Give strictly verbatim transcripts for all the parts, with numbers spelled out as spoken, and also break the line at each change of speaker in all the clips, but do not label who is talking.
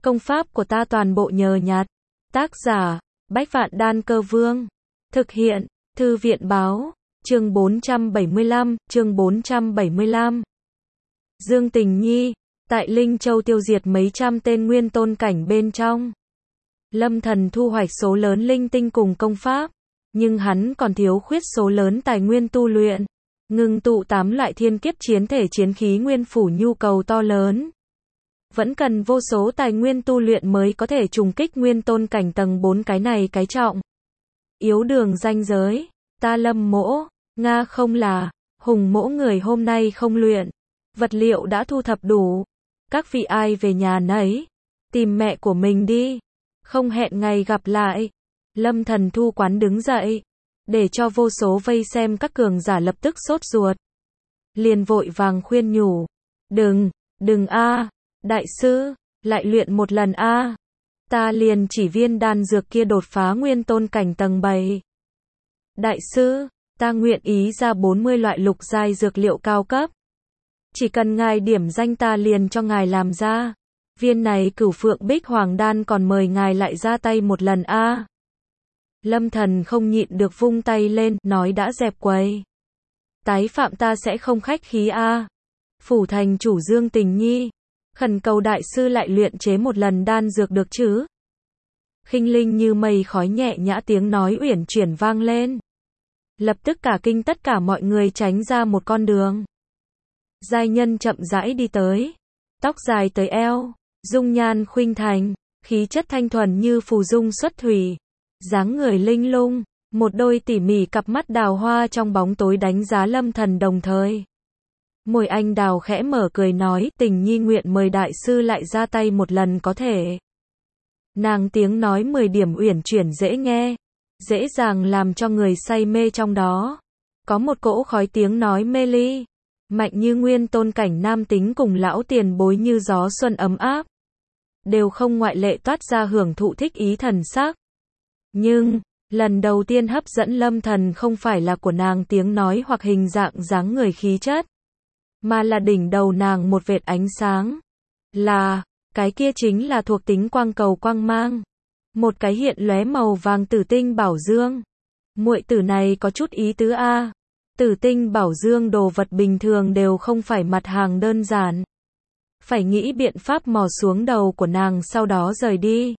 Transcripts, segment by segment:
Công pháp của ta toàn bộ nhờ nhặt. Tác giả, Bách Vạn Đan Cơ Vương. Thực hiện, Thư viện Báo. Chương bốn trăm bảy mươi lăm, chương bốn trăm bảy mươi lăm. Dương Tình Nhi, tại Linh Châu tiêu diệt mấy trăm tên nguyên tôn cảnh bên trong. Lâm Thần thu hoạch số lớn linh tinh cùng công pháp, nhưng hắn còn thiếu khuyết số lớn tài nguyên tu luyện. Ngưng tụ tám loại thiên kiếp chiến thể chiến khí nguyên phủ nhu cầu to lớn. Vẫn cần vô số tài nguyên tu luyện mới có thể trùng kích nguyên tôn cảnh tầng bốn cái này cái trọng. Yếu đường ranh giới, ta Lâm Mỗ, Nga không là, Hùng Mỗ người hôm nay không luyện. Vật liệu đã thu thập đủ. Các vị ai về nhà nấy, tìm mẹ của mình đi. Không hẹn ngày gặp lại. Lâm Thần thu quán đứng dậy, để cho vô số vây xem các cường giả lập tức sốt ruột. Liền vội vàng khuyên nhủ. Đừng, đừng a, đại sư, lại luyện một lần a. Ta liền chỉ viên đan dược kia đột phá nguyên tôn cảnh tầng bảy. Đại sư, ta nguyện ý ra bốn mươi loại lục giai dược liệu cao cấp. Chỉ cần ngài điểm danh ta liền cho ngài làm ra. Viên này Cửu Phượng Bích Hoàng đan còn mời ngài lại ra tay một lần a. Lâm Thần không nhịn được vung tay lên, nói đã dẹp quầy. Tái phạm ta sẽ không khách khí a. Phủ thành chủ Dương Tình Nhi, khẩn cầu đại sư lại luyện chế một lần đan dược được chứ? Khinh linh như mây khói nhẹ nhã tiếng nói uyển chuyển vang lên. Lập tức cả kinh tất cả mọi người tránh ra một con đường. Giai nhân chậm rãi đi tới, tóc dài tới eo, dung nhan khuynh thành, khí chất thanh thuần như phù dung xuất thủy, dáng người linh lung, một đôi tỉ mỉ cặp mắt đào hoa trong bóng tối đánh giá Lâm Thần đồng thời. Môi anh đào khẽ mở cười nói, Tình Nhi nguyện mời đại sư lại ra tay một lần có thể. Nàng tiếng nói mười điểm uyển chuyển dễ nghe, dễ dàng làm cho người say mê trong đó. Có một cỗ khói tiếng nói mê ly, mạnh như nguyên tôn cảnh nam tính cùng lão tiền bối như gió xuân ấm áp. Đều không ngoại lệ toát ra hưởng thụ thích ý thần sắc. Nhưng, lần đầu tiên hấp dẫn Lâm Thần không phải là của nàng tiếng nói hoặc hình dạng dáng người khí chất, mà là đỉnh đầu nàng một vệt ánh sáng. Là, cái kia chính là thuộc tính quang cầu quang mang. Một cái hiện lóe màu vàng tử tinh bảo dương. Muội tử này có chút ý tứ a. Tử tinh bảo dương đồ vật bình thường đều không phải mặt hàng đơn giản. Phải nghĩ biện pháp mò xuống đầu của nàng sau đó rời đi.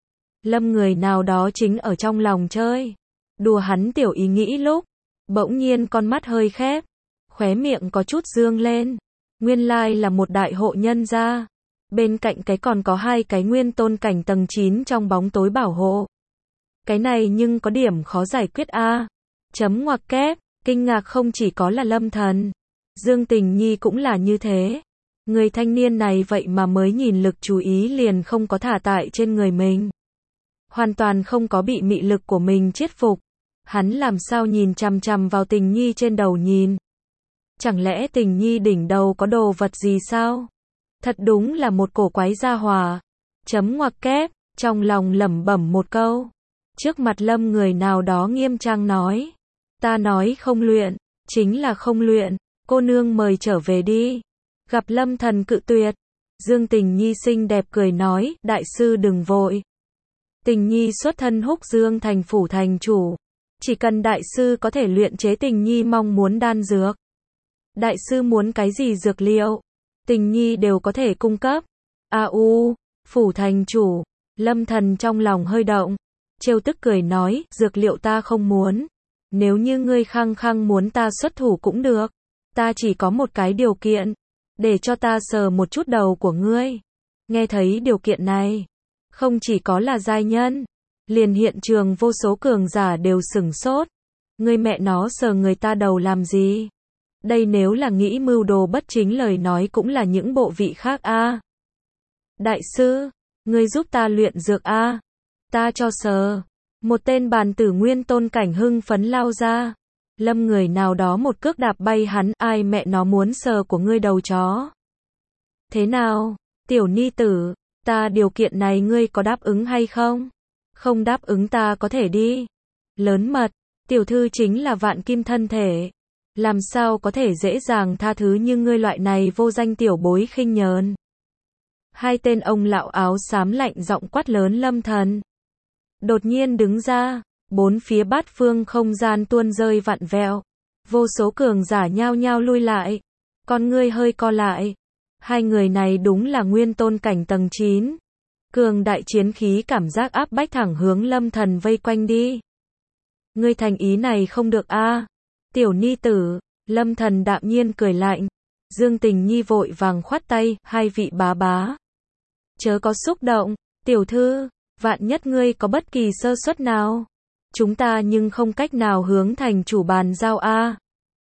Lâm người nào đó chính ở trong lòng chơi. Đùa hắn tiểu ý nghĩ lúc. Bỗng nhiên con mắt hơi khép. Khóe miệng có chút dương lên. Nguyên lai là một đại hộ nhân gia. Bên cạnh cái còn có hai cái nguyên tôn cảnh tầng chín trong bóng tối bảo hộ. Cái này nhưng có điểm khó giải quyết a. Chấm ngoặc kép. Kinh ngạc không chỉ có là Lâm Thần. Dương Tình Nhi cũng là như thế. Người thanh niên này vậy mà mới nhìn lực chú ý liền không có thả tại trên người mình. Hoàn toàn không có bị mị lực của mình chiết phục. Hắn làm sao nhìn chằm chằm vào Tình Nhi trên đầu nhìn. Chẳng lẽ Tình Nhi đỉnh đầu có đồ vật gì sao? Thật đúng là một cổ quái gia hỏa. Chấm ngoặc kép, trong lòng lẩm bẩm một câu. Trước mặt Lâm người nào đó nghiêm trang nói. Ta nói không luyện, chính là không luyện, cô nương mời trở về đi. Gặp Lâm Thần cự tuyệt. Dương Tình Nhi xinh đẹp cười nói, đại sư đừng vội. Tình Nhi xuất thân Húc Dương thành phủ thành chủ. Chỉ cần đại sư có thể luyện chế Tình Nhi mong muốn đan dược. Đại sư muốn cái gì dược liệu, Tình Nhi đều có thể cung cấp. A u, phủ thành chủ. Lâm Thần trong lòng hơi động. Trêu tức cười nói, dược liệu ta không muốn. Nếu như ngươi khăng khăng muốn ta xuất thủ cũng được. Ta chỉ có một cái điều kiện. Để cho ta sờ một chút đầu của ngươi. Nghe thấy điều kiện này. Không chỉ có là giai nhân. Liền hiện trường vô số cường giả đều sửng sốt. Ngươi mẹ nó sờ người ta đầu làm gì? Đây nếu là nghĩ mưu đồ bất chính lời nói cũng là những bộ vị khác a. Đại sư, ngươi giúp ta luyện dược a. Ta cho sờ. Một tên bàn tử nguyên tôn cảnh hưng phấn lao ra. Lâm người nào đó một cước đạp bay hắn, ai mẹ nó muốn sờ của ngươi đầu chó. Thế nào, tiểu ni tử, ta điều kiện này ngươi có đáp ứng hay không? Không đáp ứng ta có thể đi. Lớn mật, tiểu thư chính là vạn kim thân thể. Làm sao có thể dễ dàng tha thứ như ngươi loại này vô danh tiểu bối khinh nhờn. Hai tên ông lão áo xám lạnh giọng quát lớn Lâm Thần. Đột nhiên đứng ra, bốn phía bát phương không gian tuôn rơi vặn vẹo. Vô số cường giả nhao nhao lui lại. Con ngươi hơi co lại. Hai người này đúng là nguyên tôn cảnh tầng chín. Cường đại chiến khí cảm giác áp bách thẳng hướng Lâm Thần vây quanh đi. Ngươi thành ý này không được a, tiểu ni tử. Lâm Thần đạm nhiên cười lạnh. Dương Tình Nhi vội vàng khoát tay, hai vị bá bá. Chớ có xúc động, tiểu thư, vạn nhất ngươi có bất kỳ sơ suất nào. Chúng ta nhưng không cách nào hướng thành chủ bàn giao a.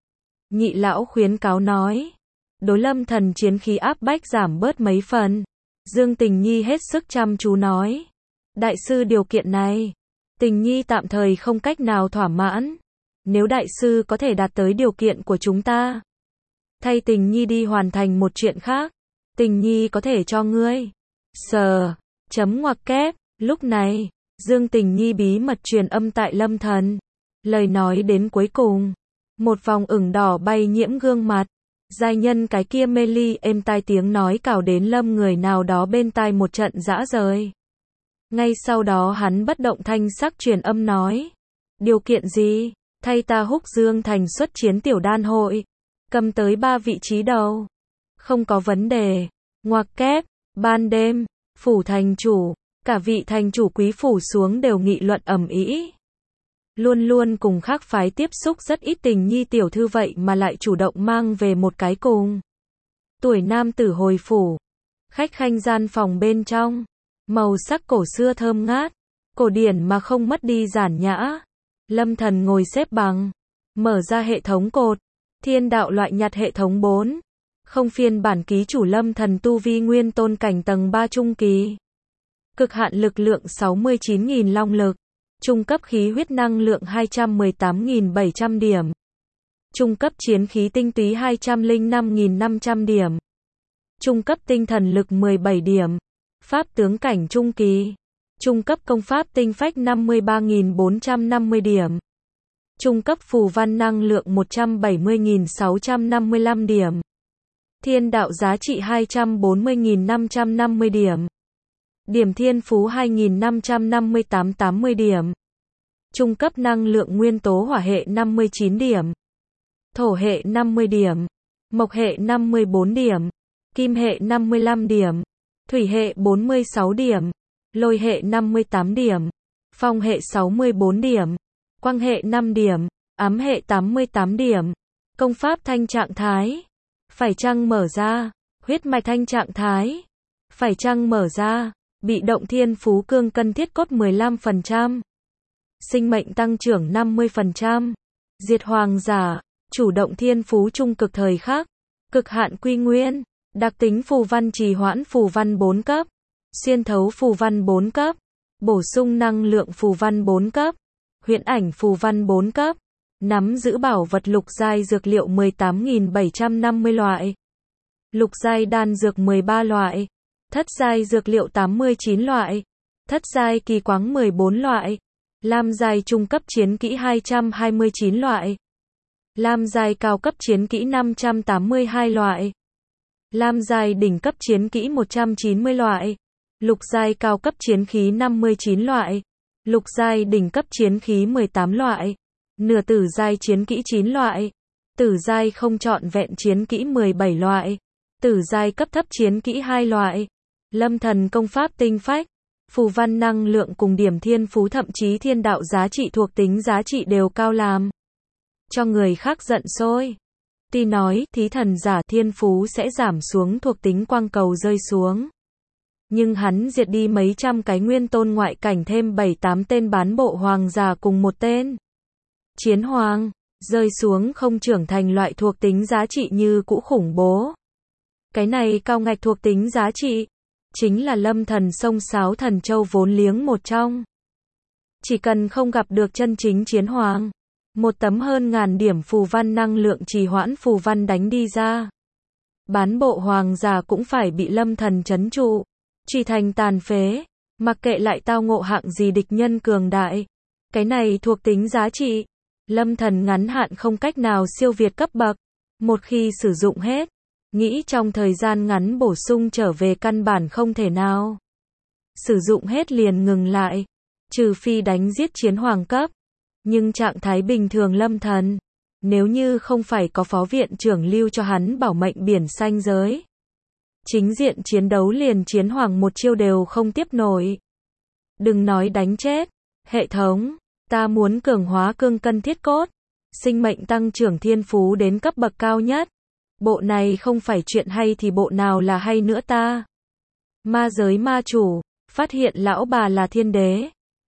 Nhị lão khuyến cáo nói. Đối Lâm Thần chiến khí áp bách giảm bớt mấy phần. Dương Tình Nhi hết sức chăm chú nói. Đại sư điều kiện này, Tình Nhi tạm thời không cách nào thỏa mãn. Nếu đại sư có thể đạt tới điều kiện của chúng ta, thay Tình Nhi đi hoàn thành một chuyện khác, Tình Nhi có thể cho ngươi. Sờ, chấm ngoặc kép, lúc này, Dương Tình Nhi bí mật truyền âm tại Lâm Thần. Lời nói đến cuối cùng, một vòng ửng đỏ bay nhiễm gương mặt. Giai nhân cái kia mê ly êm tai tiếng nói cào đến Lâm người nào đó bên tai một trận dã rời. Ngay sau đó hắn bất động thanh sắc truyền âm nói. Điều kiện gì? Thay ta húc Dương thành xuất chiến tiểu đan hội. Cầm tới ba vị trí đầu. Không có vấn đề. Ngoặc kép, ban đêm, phủ thành chủ, cả vị thành chủ quý phủ xuống đều nghị luận ầm ĩ. Luôn luôn cùng khác phái tiếp xúc rất ít Tình Nhi tiểu thư vậy mà lại chủ động mang về một cái cùng tuổi nam tử hồi phủ. Khách khanh gian phòng bên trong, màu sắc cổ xưa thơm ngát, cổ điển mà không mất đi giản nhã. Lâm Thần ngồi xếp bằng, mở ra hệ thống cột, thiên đạo loại nhặt hệ thống bốn. Không phiên bản ký chủ Lâm Thần tu vi nguyên tôn cảnh tầng ba trung kỳ. Cực hạn lực lượng sáu mươi chín nghìn long lực. Trung cấp khí huyết năng lượng hai trăm mười tám nghìn bảy trăm điểm. Trung cấp chiến khí tinh túy hai trăm lẻ năm nghìn năm trăm điểm. Trung cấp tinh thần lực mười bảy điểm. Pháp tướng cảnh trung kỳ. Trung cấp công pháp tinh phách năm mươi ba nghìn bốn trăm năm mươi điểm. Trung cấp phù văn năng lượng một trăm bảy mươi nghìn sáu trăm năm mươi lăm điểm. Thiên đạo giá trị hai trăm bốn mươi nghìn năm trăm năm mươi điểm. Điểm thiên phú hai nghìn năm trăm năm mươi tám tám mươi điểm. Trung cấp năng lượng nguyên tố hỏa hệ năm mươi chín điểm. Thổ hệ năm mươi điểm. Mộc hệ năm mươi bốn điểm. Kim hệ năm mươi lăm điểm. Thủy hệ bốn mươi sáu điểm. Lôi hệ năm mươi tám điểm. Phong hệ sáu mươi bốn điểm. Quang hệ năm điểm. Ám hệ tám mươi tám điểm. Công pháp thanh trạng thái. Phải chăng mở ra. Huyết mạch thanh trạng thái. Phải chăng mở ra. Bị động thiên phú cương cân thiết cốt mười lăm phần trăm. Sinh mệnh tăng trưởng năm mươi phần trăm. Diệt hoàng giả. Chủ động thiên phú trung cực thời khắc. Cực hạn quy nguyên. Đặc tính phù văn trì hoãn phù văn bốn cấp. Xuyên thấu phù văn bốn cấp. Bổ sung năng lượng phù văn bốn cấp. Huyễn ảnh phù văn bốn cấp. Nắm giữ bảo vật lục giai dược liệu mười tám nghìn bảy trăm năm mươi loại. Lục giai đan dược mười ba loại. Thất giai dược liệu tám mươi chín loại. Thất giai kỳ quáng mười bốn loại. Lam giai trung cấp chiến kỹ hai trăm hai mươi chín loại. Lam giai cao cấp chiến kỹ năm trăm tám mươi hai loại. Lam giai đỉnh cấp chiến kỹ một trăm chín mươi loại. Lục giai cao cấp chiến khí năm mươi chín loại. Lục giai đỉnh cấp chiến khí mười tám loại. Nửa tử giai chiến kỹ chín loại. Tử giai không trọn vẹn chiến kỹ mười bảy loại. Tử giai cấp thấp chiến kỹ hai loại. Lâm thần công pháp tinh phách, phù văn năng lượng cùng điểm thiên phú thậm chí thiên đạo giá trị thuộc tính giá trị đều cao làm cho người khác giận sôi. Tuy nói thí thần giả thiên phú sẽ giảm xuống thuộc tính quang cầu rơi xuống, nhưng hắn diệt đi mấy trăm cái nguyên tôn ngoại cảnh thêm bảy tám tên bán bộ hoàng giả cùng một tên chiến hoàng, rơi xuống không trưởng thành loại thuộc tính giá trị như cũ khủng bố. Cái này cao ngạch thuộc tính giá trị chính là Lâm Thần sông sáo thần châu vốn liếng một trong. Chỉ cần không gặp được chân chính chiến hoàng, một tấm hơn ngàn điểm phù văn năng lượng trì hoãn phù văn đánh đi ra, bán bộ hoàng giả cũng phải bị Lâm Thần trấn trụ, truy thành tàn phế, mặc kệ lại tao ngộ hạng gì địch nhân cường đại. Cái này thuộc tính giá trị, Lâm Thần ngắn hạn không cách nào siêu việt cấp bậc, một khi sử dụng hết, Nghĩ trong thời gian ngắn bổ sung trở về căn bản không thể nào. Sử dụng hết liền ngừng lại. Trừ phi đánh giết chiến hoàng cấp. Nhưng trạng thái bình thường lâm thần. Nếu như không phải có phó viện trưởng lưu cho hắn bảo mệnh biển xanh giới. Chính diện chiến đấu liền chiến hoàng một chiêu đều không tiếp nổi. Đừng nói đánh chết. Hệ thống, ta muốn cường hóa cương cân thiết cốt. Sinh mệnh tăng trưởng thiên phú đến cấp bậc cao nhất. Bộ này không phải chuyện hay thì bộ nào là hay nữa ta. Ma giới ma chủ, phát hiện lão bà là thiên đế.